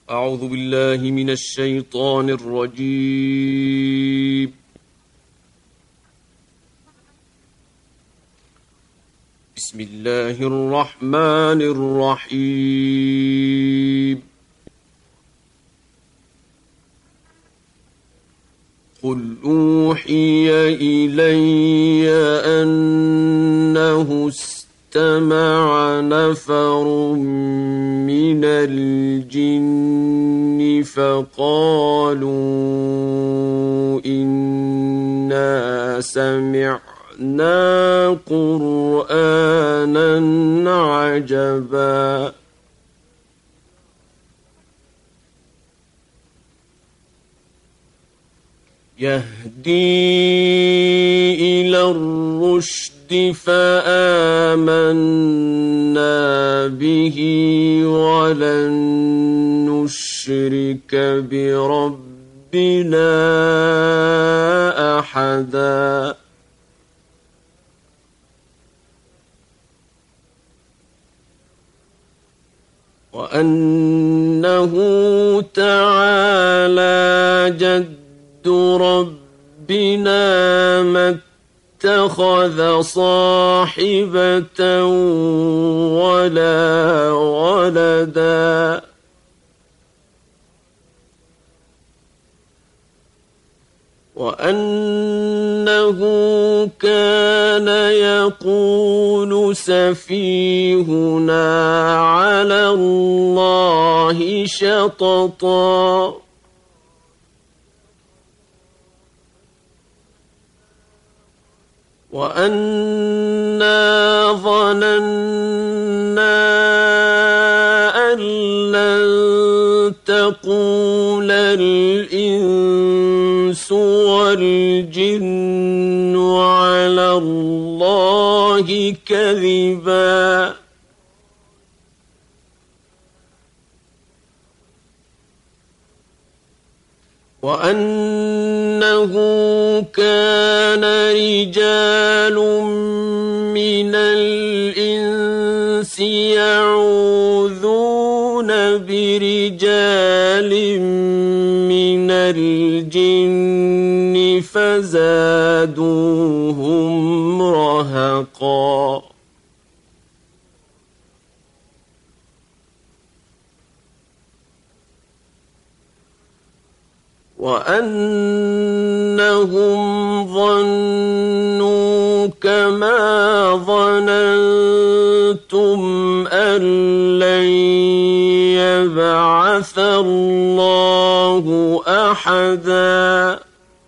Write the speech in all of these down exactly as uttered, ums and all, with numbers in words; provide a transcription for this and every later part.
أعوذ بالله من الشيطان الرجيم. بسم الله الرحمن الرحيم. قل أوحي إلي أنه استمع نفر من الجن فقالوا إنا سمعنا قرآنا عجبا يهدي إلى الرشد فآمنا به ولن نشرك بربنا أحدا وأنه تعالى جد ربنا ما اتخذ صاحبة ولا ولدا وأنه كان يقول سفيهنا على الله شططا وأنا ظننا أن لن تقول الإنس والجن على الله كذبا وأنه كان رجال من الإنس يعوذون برجال من الجن فزادوهم رهقا وأنهم ظنوا كما ظننتم أن لن يبعث الله أحدا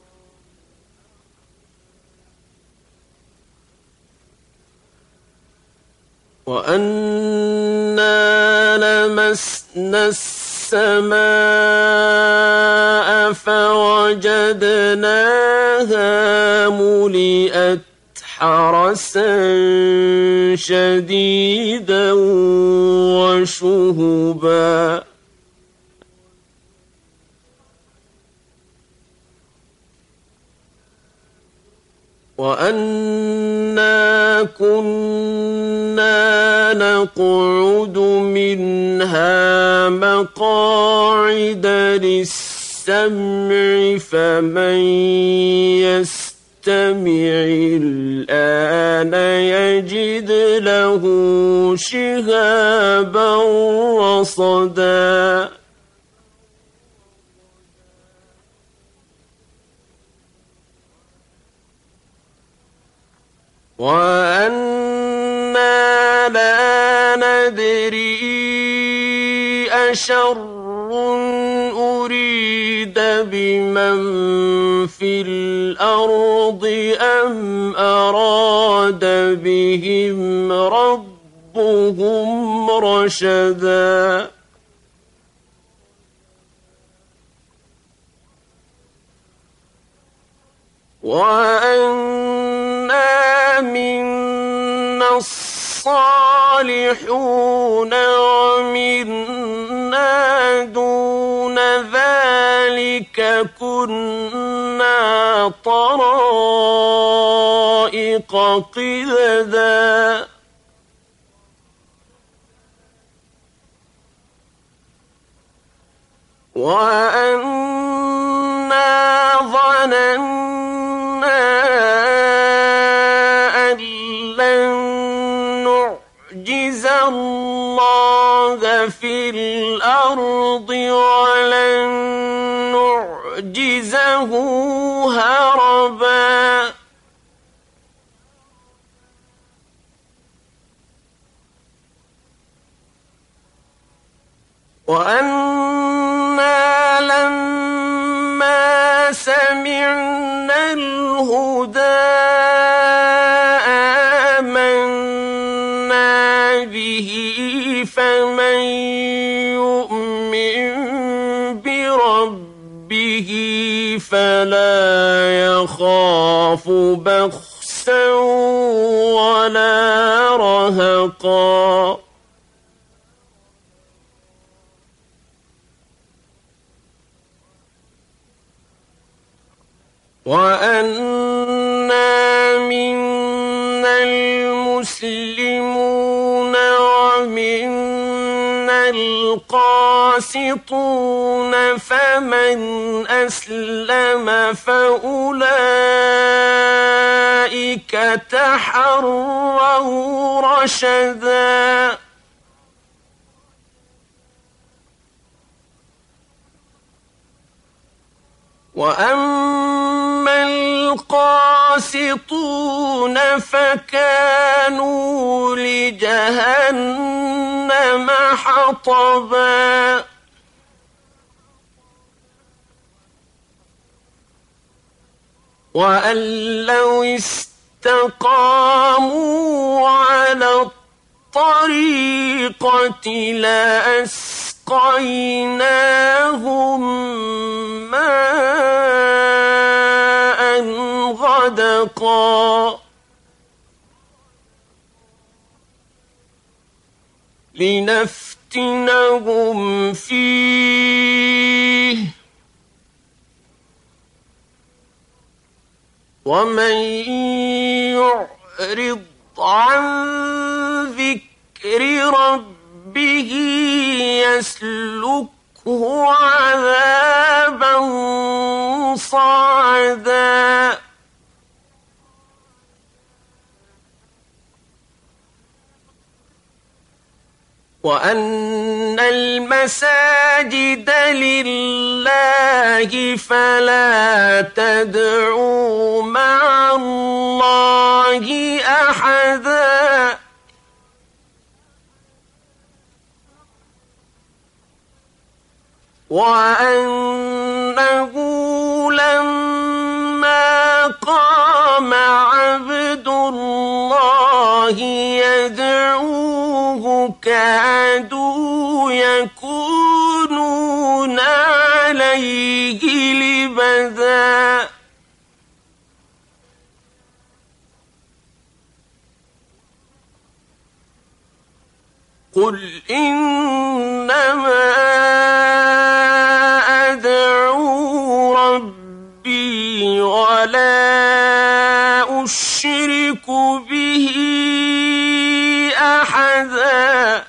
وأنا لمسنا السماء فوجدناها ملئت حرسا شديدا وشهبا وأنا كنا نقعد منها مقاعد للسمع فمن يستمع الآن يجد له شهابا رصدا وأنا لا ندري أشر أريد بمن في الأرض أم أراد بهم ربهم رشدا وأنا منا الصالحون ومنا دون ذلك كنا طرائق قددا وأنا ظننا أن لن نعجز الله في الأرض ولن نعجزه هربا وأنا لما سمعنا الهدى آمنا به فمن يؤمن بربه فلا يخاف بخسا ولا رهقا وأنا منا المسلمون ومنا القاسطون فمن أسلم فأولئك تحروا رشدا وأما القاسطون فكانوا لجهنم حطبا وأن لو استقاموا على الطريقة لأسقيناهم ماء غدقا لنفتنهم فيه ومن يعرض عن ذكر ربه يسلكه عذابا صعدا وأن المساجد لله فلا تدعوا مع الله أحدا وأنه لما قام عبد الله يدعوه كادوا يكونون عليه لبدا قل إنما أدعو ربي ولا أشرك به أحدا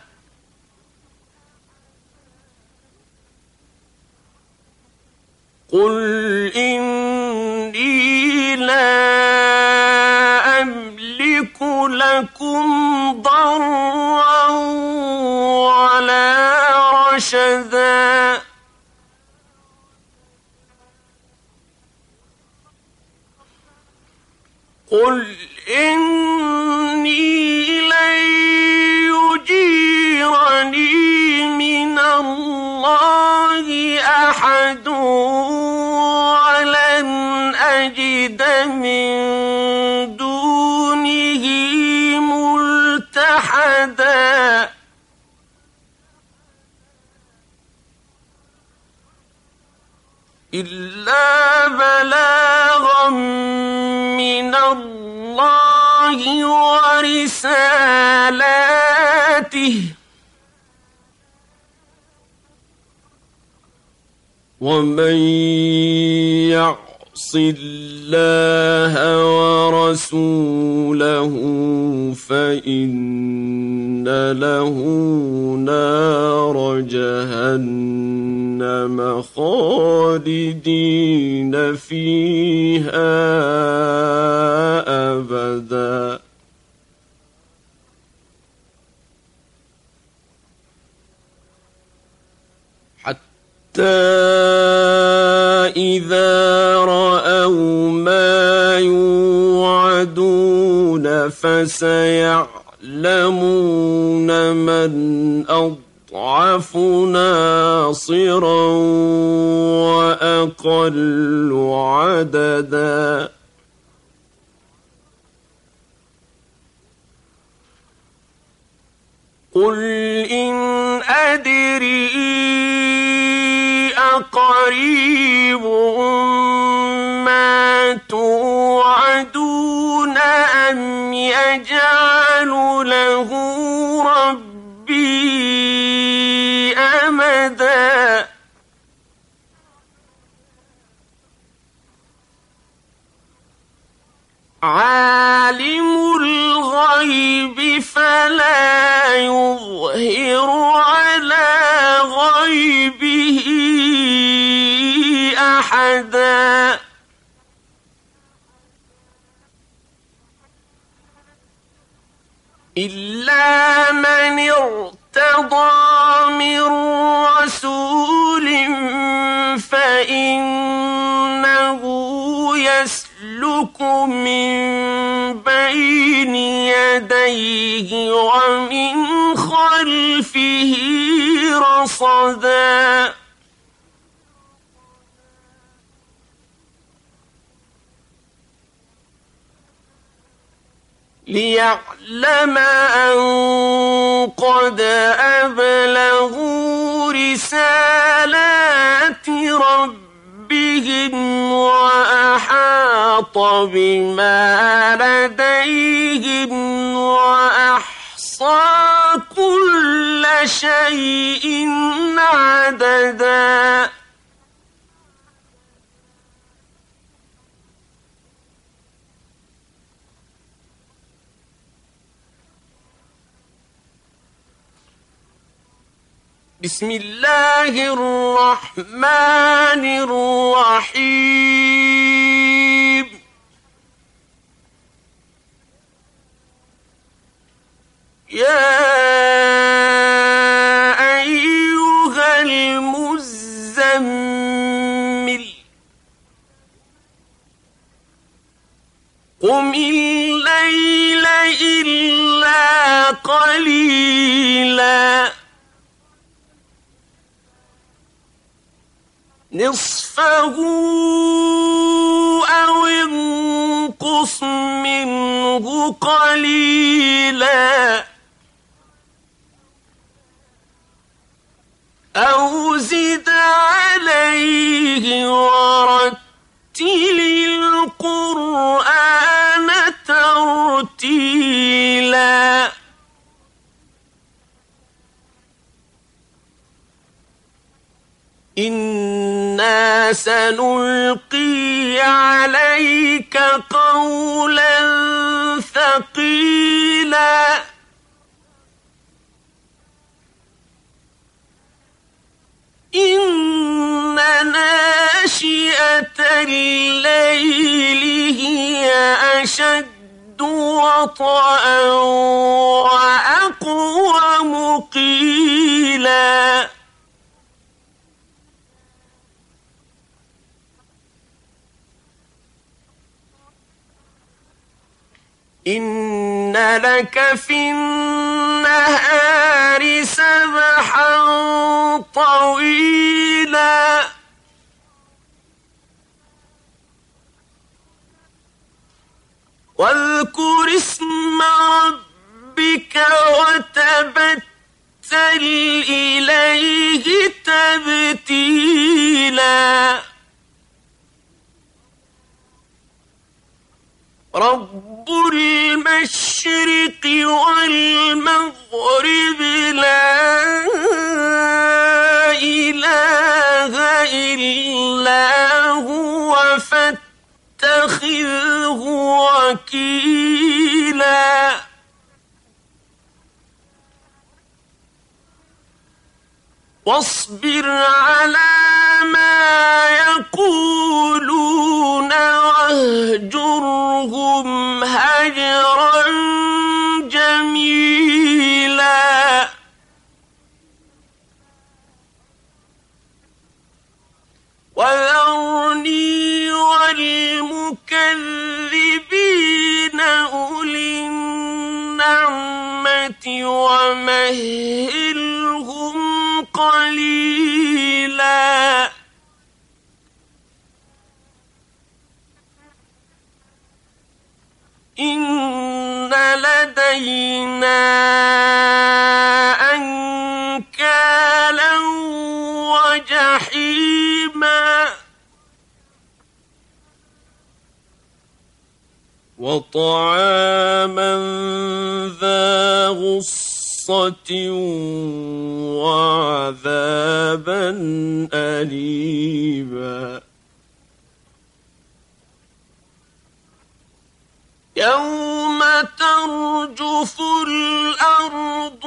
قل إني لا أملك لكم ضرا ولا رشدا قل إني لن يجيرني من الله أحد ولن أجد من دونه ملتحدا إلا بلاغا من الله ورسالاته ومن يعص الله ورسوله فإن له نار جهنم جهنم خالدين فيها أبدا حتى إذا رأوا ما يوعدون فسيعلمون من أضعف ناصرا وأقل عددا قل إن أدري أقريب ما توعدون أم يجعل له ربي أمدا عالم الغيب فلا يظهر على غيبه أحدا إلا من ارتضى من رسول فإنه يسلك من بين يديه ومن خلفه رصدا ليعلم أن قد أبلغوا رسالات ربهم وأحاط بما لديهم وأحصى كل شيء عددا بسم الله الرحمن الرحيم يا أيها المزمل قم الليل إلا قليلا نصفه أو انقص منه قليلا أو زد عليه ورتل القرآن ترتيلا إنا سنلقي عليك قولا ثقيلا إن ناشئة الليل هي أشد وطئا وأقوم قيلا إن لك في النهار سبحا طويلا واذكر اسم ربك وتبتل إليه تبتيلا رب المشرق والمغرب لا إله إلا هو فاتخذه وكيلا واصبر على ما يقولون واهجرهم هجرا جميلا وذرني والمكذبين أولي النعمة ومهلهم قليلا إن لدينا أنكالا وجحيما وطعاما ذا غصة وعذابا أليما يوم ترجف الأرض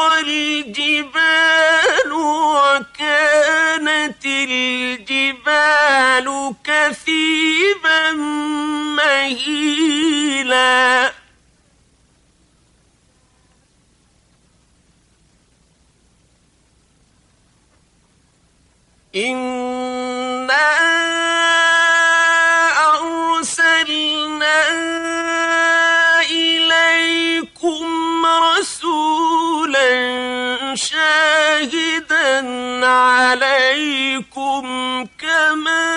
والجبال وكانت الجبال كثيبا مهيلا إنا أرسلنا إليكم رسولا شاهدا عليكم كما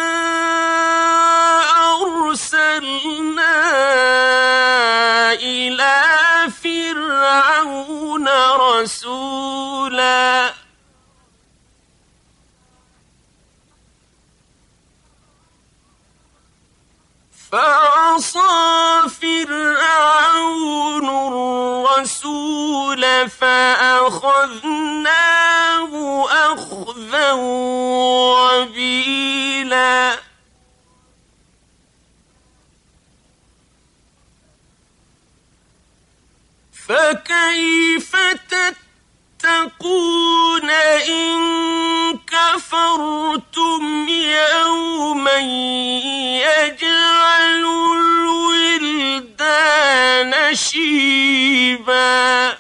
أرسلنا إلى فرعون رسولا فعصى فرعون الرسول فأخذناه أخذا وبيلا فكيف تتقون إن كفرتم يوما يجعل الولدان شيبا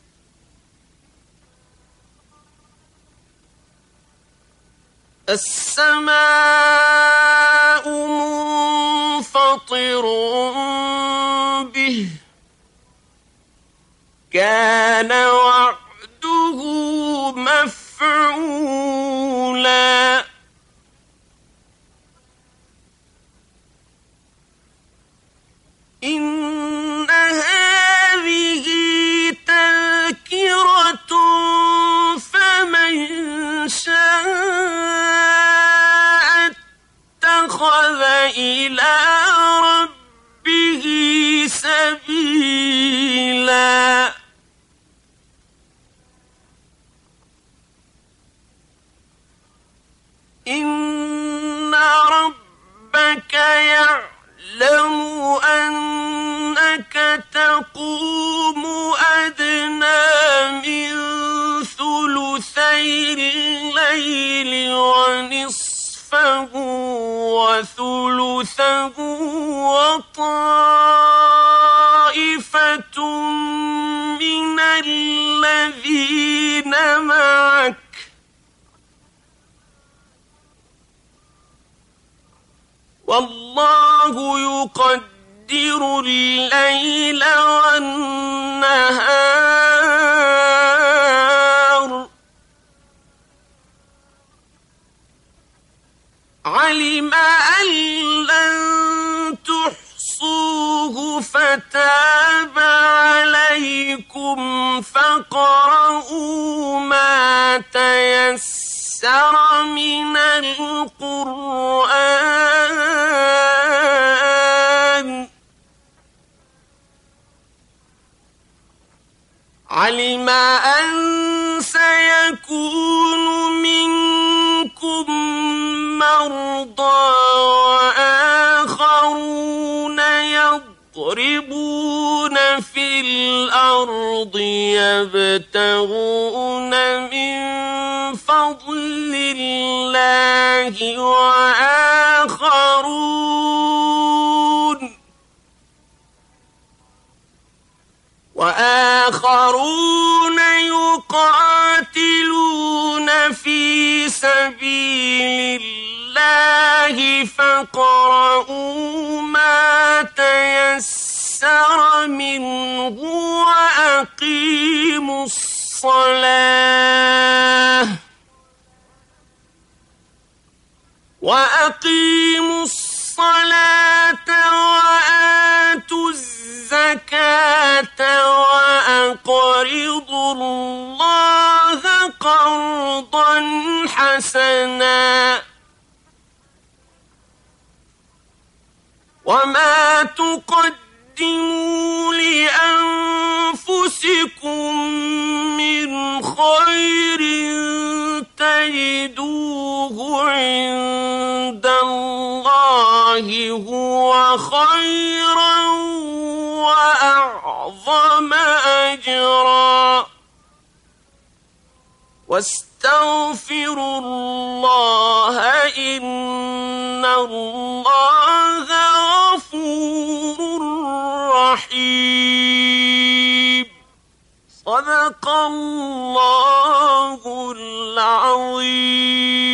السماء منفطر به كان وعده مفعولا إن هذه تذكرة فمن شاء اتخذ إلى ربه سبيلا إن ربك يعلم أنك تقوم أدنى من ثلثي الليل ونصفه وثلثه وطائفة من الذين معك والله يقدر الليل والنهار علم أن لن تحصوه فتاب عليكم فاقرؤوا ما تيسر من القرآن علم أن سيكون منكم مرضى وآخرون يضربون في الأرض يبتغون من فضل فضل الله وآخرون وآخرون يقاتلون في سبيل الله فاقرؤوا ما تيسر منه وأقيموا الصلاة وأقيموا الصلاة وآتوا الزكاة وأقرضوا الله قرضا حسنا وما تقدموا لأنفسكم من خير تجدوه عند الله هو خيرا وأعظم أجرا واستغفروا الله إن الله غفور رحيم. صدق الله العظيم.